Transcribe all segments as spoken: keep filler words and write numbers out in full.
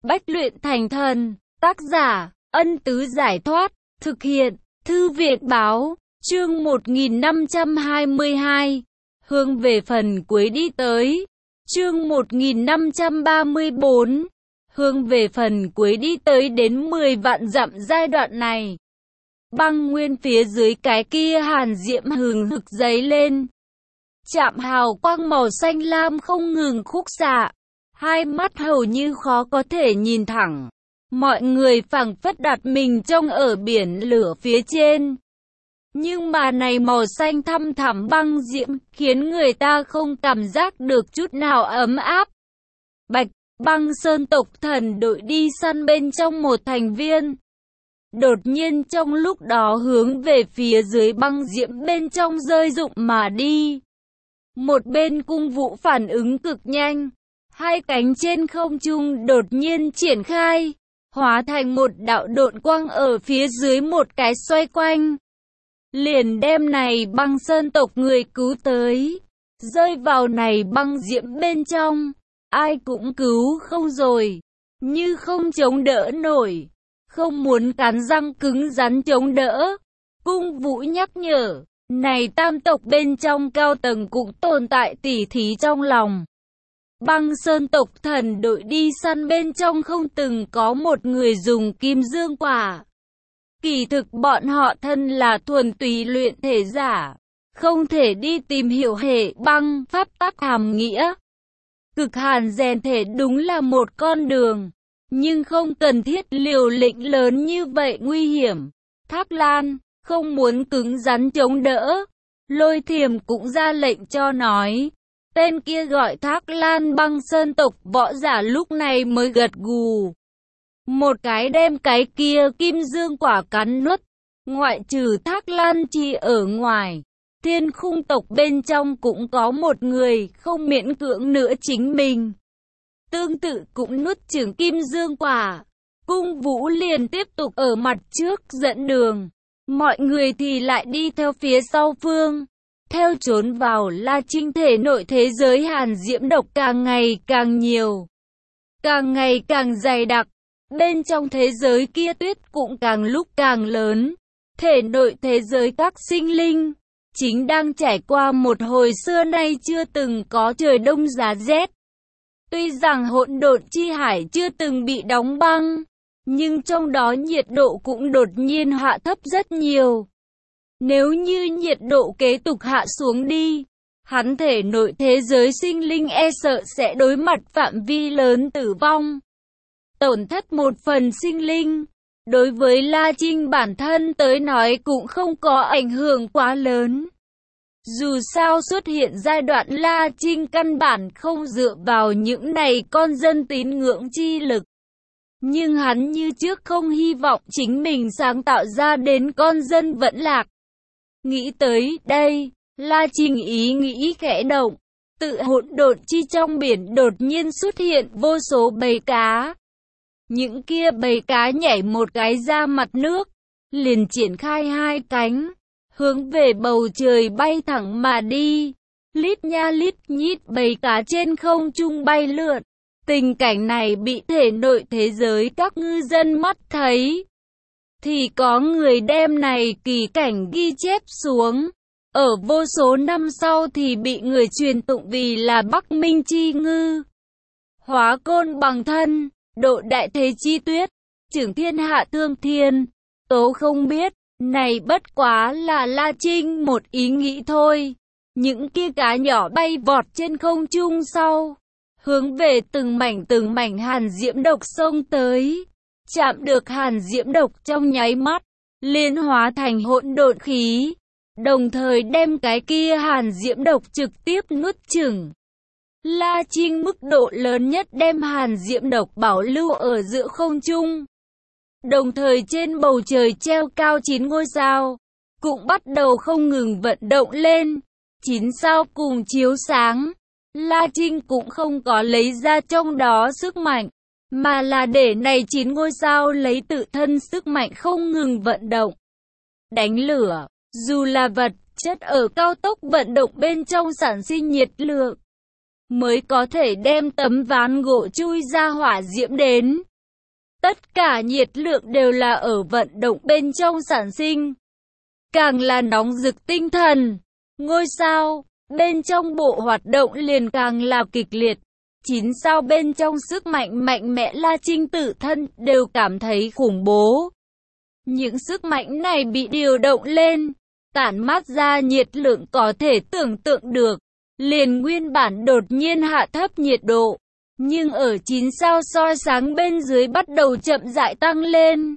Bách luyện thành thần, tác giả, Ân Tứ Giải Thoát, thực hiện, Thư viện Báo, chương một nghìn năm trăm hai mươi hai, hướng về phần cuối đi tới, chương một nghìn năm trăm ba mươi bốn, hướng về phần cuối đi tới đến mười vạn dặm giai đoạn này. Băng nguyên phía dưới cái kia hàn diễm hừng hực dấy lên. Chạm hào quang màu xanh lam không ngừng khúc xạ. Hai mắt hầu như khó có thể nhìn thẳng. Mọi người phảng phất đặt mình trong ở biển lửa phía trên. Nhưng mà này màu xanh thăm thẳm băng diễm khiến người ta không cảm giác được chút nào ấm áp. Bạch Băng Sơn tộc thần đội đi săn bên trong một thành viên. Đột nhiên trong lúc đó hướng về phía dưới băng diễm bên trong rơi rụng mà đi. Một bên cung vũ phản ứng cực nhanh. Hai cánh trên không trung đột nhiên triển khai, hóa thành một đạo độn quang ở phía dưới một cái xoay quanh. Liền đem này băng sơn tộc người cứu tới, rơi vào này băng diễm bên trong, ai cũng cứu không rồi, như không chống đỡ nổi, không muốn cắn răng cứng rắn chống đỡ. Cung vũ nhắc nhở, này tam tộc bên trong cao tầng cũng tồn tại tỉ thí trong lòng. Băng Sơn tộc thần đội đi săn bên trong không từng có một người dùng kim dương quả. Kỳ thực bọn họ thân là thuần túy luyện thể giả, không thể đi tìm hiểu hệ băng pháp tắc hàm nghĩa. Cực hàn rèn thể đúng là một con đường, nhưng không cần thiết liều lĩnh lớn như vậy nguy hiểm. Thác Lan không muốn cứng rắn chống đỡ, Lôi Thiềm cũng ra lệnh cho nói. Tên kia gọi Thác Lan Băng Sơn tộc võ giả lúc này mới gật gù. Một cái đem cái kia kim dương quả cắn nuốt. Ngoại trừ Thác Lan Chi ở ngoài, Thiên Khung tộc bên trong cũng có một người không miễn cưỡng nữa chính mình. Tương tự cũng nuốt chửng kim dương quả. Cung vũ liền tiếp tục ở mặt trước dẫn đường. Mọi người thì lại đi theo phía sau phương. Theo trốn vào La Trinh thể nội thế giới hàn diễm độc càng ngày càng nhiều, càng ngày càng dày đặc. Bên trong thế giới kia tuyết cũng càng lúc càng lớn. Thể nội thế giới các sinh linh chính đang trải qua một hồi xưa nay chưa từng có trời đông giá rét. Tuy rằng hỗn độn chi hải chưa từng bị đóng băng, nhưng trong đó nhiệt độ cũng đột nhiên hạ thấp rất nhiều. Nếu như nhiệt độ kế tục hạ xuống đi, hắn thể nội thế giới sinh linh e sợ sẽ đối mặt phạm vi lớn tử vong. Tổn thất một phần sinh linh, đối với La Trinh bản thân tới nói cũng không có ảnh hưởng quá lớn. Dù sao xuất hiện giai đoạn La Trinh căn bản không dựa vào những này con dân tín ngưỡng chi lực. Nhưng hắn như trước không hy vọng chính mình sáng tạo ra đến con dân vẫn lạc. Nghĩ tới đây, La Trinh ý nghĩ khẽ động, tự hỗn độn chi trong biển đột nhiên xuất hiện vô số bầy cá. Những kia bầy cá nhảy một cái ra mặt nước, liền triển khai hai cánh, hướng về bầu trời bay thẳng mà đi. Lít nha lít nhít bầy cá trên không trung bay lượn. Tình cảnh này bị thể nội thế giới các ngư dân mắt thấy. Thì có người đem này kỳ cảnh ghi chép xuống. Ở vô số năm sau thì bị người truyền tụng vì là Bắc Minh chi ngư. Hóa côn bằng thân, độ đại thế chi tuyết, trưởng thiên hạ thương thiên. Tố không biết, này bất quá là La Trinh một ý nghĩ thôi. Những kia cá nhỏ bay vọt trên không trung sau, hướng về từng mảnh từng mảnh hàn diễm độc xông tới. Chạm được hàn diễm độc trong nháy mắt, liên hóa thành hỗn độn khí, đồng thời đem cái kia hàn diễm độc trực tiếp nuốt chửng. La Trinh mức độ lớn nhất đem hàn diễm độc bảo lưu ở giữa không trung. Đồng thời trên bầu trời treo cao chín ngôi sao, cũng bắt đầu không ngừng vận động lên. Chín sao cùng chiếu sáng, La Trinh cũng không có lấy ra trong đó sức mạnh, mà là để này chín ngôi sao lấy tự thân sức mạnh không ngừng vận động. Đánh lửa, dù là vật chất ở cao tốc vận động bên trong sản sinh nhiệt lượng, mới có thể đem tấm ván gỗ chui ra hỏa diễm đến. Tất cả nhiệt lượng đều là ở vận động bên trong sản sinh. Càng là nóng rực tinh thần, ngôi sao bên trong bộ hoạt động liền càng là kịch liệt. Chín sao bên trong sức mạnh mạnh mẽ, La Trinh tự thân đều cảm thấy khủng bố. Những sức mạnh này bị điều động lên, tản mát ra nhiệt lượng có thể tưởng tượng được. Liền nguyên bản đột nhiên hạ thấp nhiệt độ, nhưng ở chín sao soi sáng bên dưới bắt đầu chậm rãi tăng lên.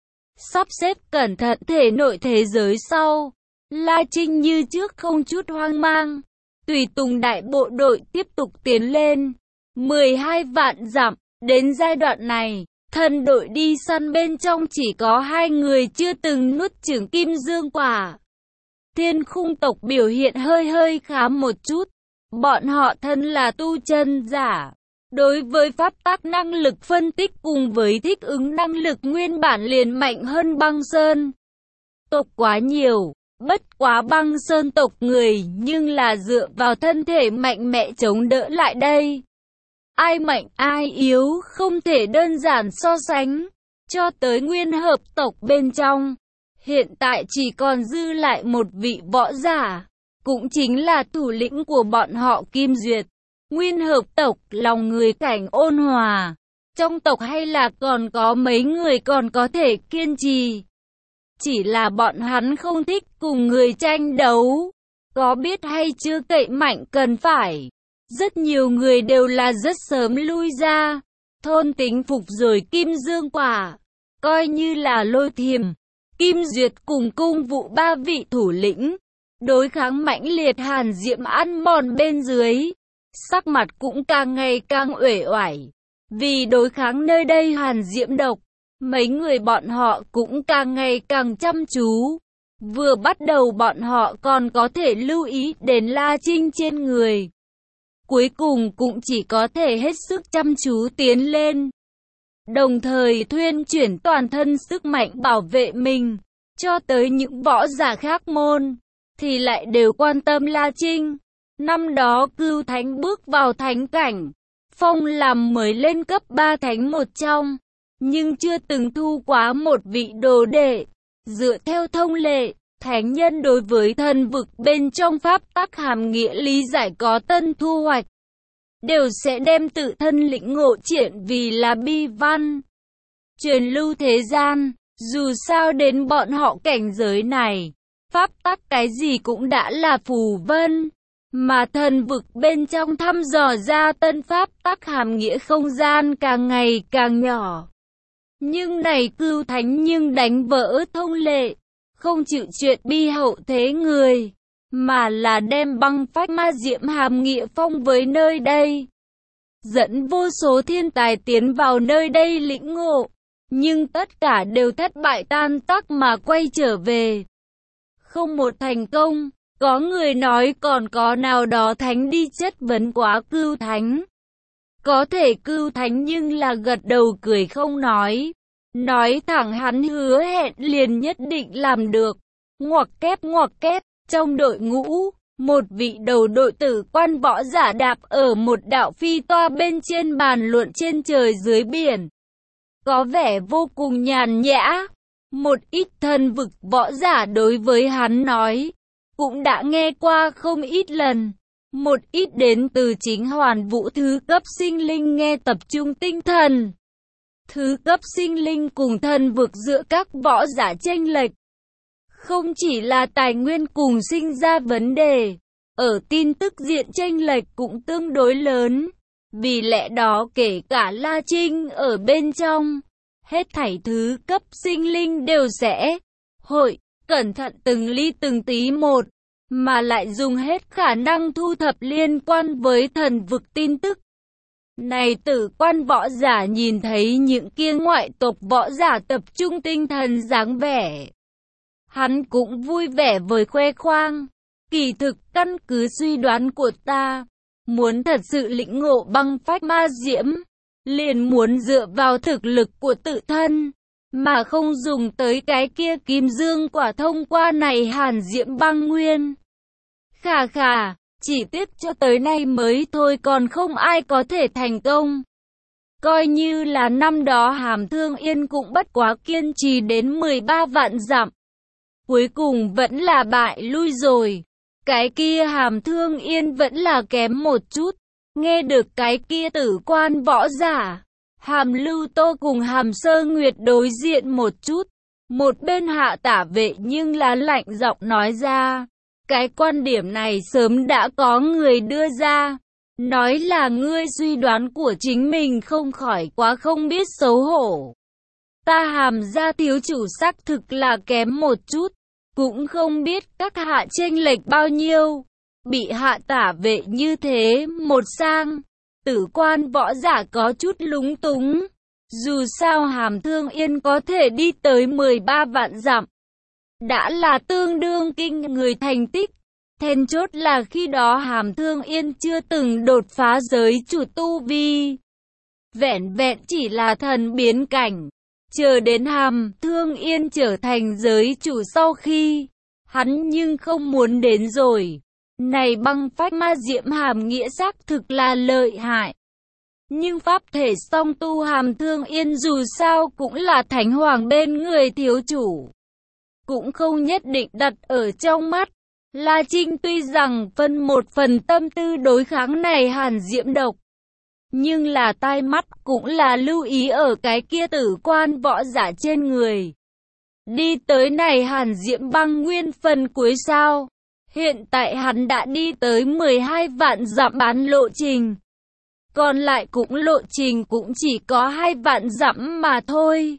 Sắp xếp cẩn thận thể nội thế giới sau, La Trinh như trước không chút hoang mang, tùy tùng đại bộ đội tiếp tục tiến lên. mười hai vạn dặm, đến giai đoạn này, thân đội đi săn bên trong chỉ có hai người chưa từng nuốt chửng kim dương quả. Thiên khung tộc biểu hiện hơi hơi khá một chút, bọn họ thân là tu chân giả. Đối với pháp tắc năng lực phân tích cùng với thích ứng năng lực nguyên bản liền mạnh hơn băng sơn tộc quá nhiều, bất quá băng sơn tộc người nhưng là dựa vào thân thể mạnh mẽ chống đỡ lại đây. Ai mạnh ai yếu không thể đơn giản so sánh, cho tới nguyên hợp tộc bên trong. Hiện tại chỉ còn dư lại một vị võ giả, cũng chính là thủ lĩnh của bọn họ Kim Duyệt. Nguyên hợp tộc lòng người cảnh ôn hòa, trong tộc hay là còn có mấy người còn có thể kiên trì. Chỉ là bọn hắn không thích cùng người tranh đấu, có biết hay chưa cậy mạnh cần phải. Rất nhiều người đều là rất sớm lui ra, thôn tính phục rồi kim dương quả, coi như là Lôi Thiềm, Kim Duyệt cùng cung vụ ba vị thủ lĩnh. Đối kháng mãnh liệt hàn diễm ăn mòn bên dưới, sắc mặt cũng càng ngày càng uể oải. Vì đối kháng nơi đây hàn diễm độc, mấy người bọn họ cũng càng ngày càng chăm chú. Vừa bắt đầu bọn họ còn có thể lưu ý đến La Trinh trên người, cuối cùng cũng chỉ có thể hết sức chăm chú tiến lên. Đồng thời thuyên chuyển toàn thân sức mạnh bảo vệ mình, cho tới những võ giả khác môn, thì lại đều quan tâm La Trinh. Năm đó Cưu Thánh bước vào thánh cảnh, phong làm mới lên cấp ba thánh một trong, nhưng chưa từng thu quá một vị đồ đệ. Dựa theo thông lệ, thánh nhân đối với thần vực bên trong pháp tắc hàm nghĩa lý giải có tân thu hoạch, đều sẽ đem tự thân lĩnh ngộ triển vì là bi văn, truyền lưu thế gian. Dù sao đến bọn họ cảnh giới này, pháp tắc cái gì cũng đã là phù vân, mà thần vực bên trong thăm dò ra tân pháp tắc hàm nghĩa không gian càng ngày càng nhỏ. Nhưng này Cưu Thánh nhưng đánh vỡ thông lệ, không chịu chuyện bi hậu thế người, mà là đem băng phách ma diễm hàm nghĩa phong với nơi đây, dẫn vô số thiên tài tiến vào nơi đây lĩnh ngộ, nhưng tất cả đều thất bại tan tác mà quay trở về. Không một thành công. Có người nói còn có nào đó thánh đi chất vấn quá Cưu Thánh. Có thể Cưu Thánh nhưng là gật đầu cười không nói. Nói thẳng hắn hứa hẹn liền nhất định làm được. Ngoặc kép ngoặc kép, trong đội ngũ, một vị đầu đội tử quan võ giả đạp ở một đạo phi toa bên trên bàn luận trên trời dưới biển. Có vẻ vô cùng nhàn nhã. Một ít thần vực võ giả đối với hắn nói, cũng đã nghe qua không ít lần. Một ít đến từ chính hoàn vũ thứ cấp sinh linh nghe tập trung tinh thần. Thứ cấp sinh linh cùng thần vực giữa các võ giả chênh lệch, không chỉ là tài nguyên cùng sinh ra vấn đề, ở tin tức diện chênh lệch cũng tương đối lớn. Vì lẽ đó kể cả La Trinh ở bên trong, hết thảy thứ cấp sinh linh đều sẽ hội cẩn thận từng ly từng tí một, mà lại dùng hết khả năng thu thập liên quan với thần vực tin tức. Này tử quan võ giả nhìn thấy những kia ngoại tộc võ giả tập trung tinh thần dáng vẻ, hắn cũng vui vẻ với khoe khoang. Kỳ thực căn cứ suy đoán của ta, muốn thật sự lĩnh ngộ băng phách ma diễm, liền muốn dựa vào thực lực của tự thân, mà không dùng tới cái kia kim dương quả thông qua này hàn diễm băng nguyên. Khà khà, chỉ tiếc cho tới nay mới thôi còn không ai có thể thành công. Coi như là năm đó Hàm Thương Yên cũng bất quá kiên trì đến mười ba vạn dặm. Cuối cùng vẫn là bại lui rồi. Cái kia Hàm Thương Yên vẫn là kém một chút. Nghe được cái kia tử quan võ giả, Hàm Lưu Tô cùng Hàm Sơ Nguyệt đối diện một chút. Một bên Hạ Tả Vệ nhưng là lạnh giọng nói ra. Cái quan điểm này sớm đã có người đưa ra. Nói là ngươi suy đoán của chính mình không khỏi quá không biết xấu hổ. Ta Hàm gia thiếu chủ xác thực là kém một chút. Cũng không biết các hạ chênh lệch bao nhiêu. Bị Hạ Tả Vệ như thế một sang, tử quan võ giả có chút lúng túng. Dù sao Hàm Thương Yên có thể đi tới mười ba vạn dặm, đã là tương đương kinh người thành tích. Then chốt là khi đó Hàm Thương Yên chưa từng đột phá giới chủ tu vi. Vẹn vẹn chỉ là thần biến cảnh. Chờ đến Hàm Thương Yên trở thành giới chủ sau khi, hắn nhưng không muốn đến rồi. Này băng phách ma diễm hàm nghĩa xác thực là lợi hại. Nhưng pháp thể song tu Hàm Thương Yên dù sao cũng là thánh hoàng bên người thiếu chủ. Cũng không nhất định đặt ở trong mắt. La Trinh tuy rằng phân một phần tâm tư đối kháng này hàn diễm độc, nhưng là tai mắt cũng là lưu ý ở cái kia tử quan võ giả trên người. Đi tới này hàn diễm băng nguyên phần cuối sao. Hiện tại hắn đã đi tới mười hai vạn dặm bán lộ trình. Còn lại cũng lộ trình cũng chỉ có hai vạn dặm mà thôi.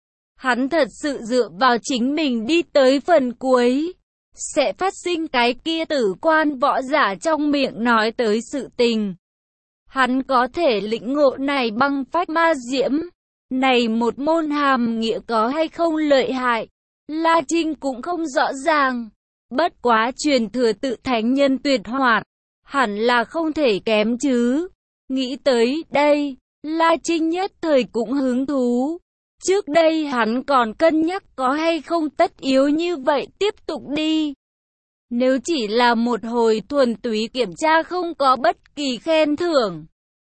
Hắn thật sự dựa vào chính mình đi tới phần cuối, sẽ phát sinh cái kia tử quan võ giả trong miệng nói tới sự tình. Hắn có thể lĩnh ngộ này băng phách ma diễm. Này một môn hàm nghĩa có hay không lợi hại, La Trinh cũng không rõ ràng. Bất quá truyền thừa tự thánh nhân tuyệt hoạt, hẳn là không thể kém chứ. Nghĩ tới đây, La Trinh nhất thời cũng hứng thú. Trước đây hắn còn cân nhắc có hay không tất yếu như vậy tiếp tục đi. Nếu chỉ là một hồi thuần túy kiểm tra không có bất kỳ khen thưởng,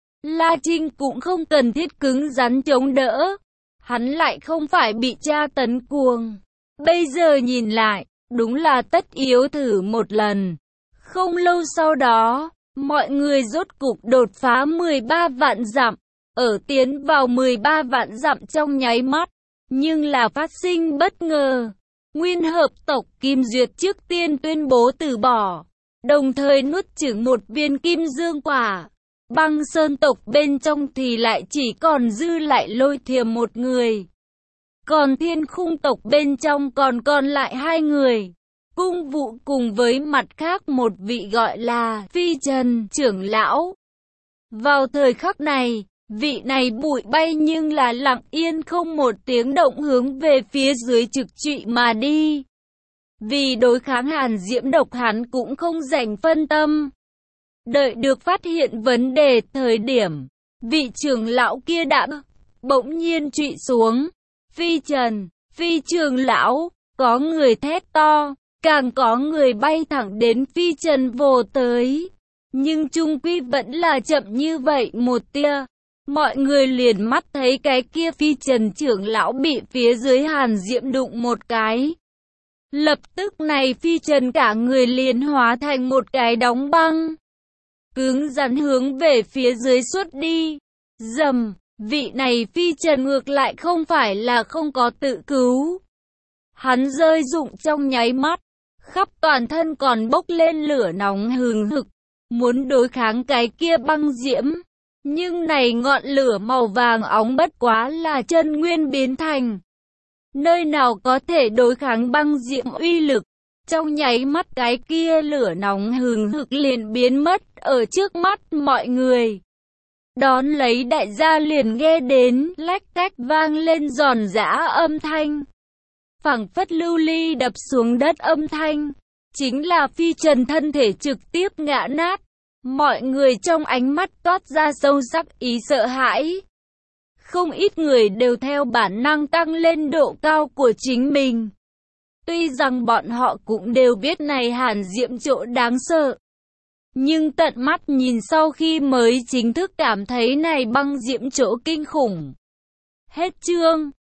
La Trinh cũng không cần thiết cứng rắn chống đỡ. Hắn lại không phải bị tra tấn cuồng. Bây giờ nhìn lại, đúng là tất yếu thử một lần. Không lâu sau đó, mọi người rốt cục đột phá mười ba vạn dặm. Ở tiến vào mười ba vạn dặm trong nháy mắt, nhưng là phát sinh bất ngờ. Nguyên hợp tộc Kim Duyệt trước tiên tuyên bố từ bỏ, đồng thời nuốt chửng một viên kim dương quả. Băng sơn tộc bên trong thì lại chỉ còn dư lại Lôi Thiềm một người. Còn Thiên Khung tộc bên trong còn còn lại hai người. Cung Vụ cùng với mặt khác một vị gọi là Phi Trần trưởng lão. Vào thời khắc này, vị này bụi bay nhưng là lặng yên không một tiếng động hướng về phía dưới trực trụy mà đi. Vì đối kháng hàn diễm độc hắn cũng không dành phân tâm. Đợi được phát hiện vấn đề thời điểm, vị trưởng lão kia đã bỗng nhiên trụy xuống. Phi Trần, Phi trưởng lão, có người thét to, càng có người bay thẳng đến Phi Trần vồ tới. Nhưng chung quy vẫn là chậm như vậy một tia. Mọi người liền mắt thấy cái kia Phi Trần trưởng lão bị phía dưới hàn diễm đụng một cái. Lập tức này Phi Trần cả người liền hóa thành một cái đóng băng, cứng rắn hướng về phía dưới xuất đi. Dầm, vị này Phi Trần ngược lại không phải là không có tự cứu. Hắn rơi rụng trong nháy mắt, khắp toàn thân còn bốc lên lửa nóng hừng hực, muốn đối kháng cái kia băng diễm. Nhưng này ngọn lửa màu vàng óng bất quá là chân nguyên biến thành. Nơi nào có thể đối kháng băng diễm uy lực. Trong nháy mắt cái kia lửa nóng hừng hực liền biến mất ở trước mắt mọi người. Đón lấy đại gia liền nghe đến lách cách vang lên giòn giã âm thanh. Phảng phất lưu ly đập xuống đất âm thanh. Chính là Phi Trần thân thể trực tiếp ngã nát. Mọi người trong ánh mắt toát ra sâu sắc ý sợ hãi. Không ít người đều theo bản năng tăng lên độ cao của chính mình. Tuy rằng bọn họ cũng đều biết này hàn diễm chỗ đáng sợ, Nhưng tận mắt nhìn sau khi mới chính thức cảm thấy này băng diễm chỗ kinh khủng. Hết chương.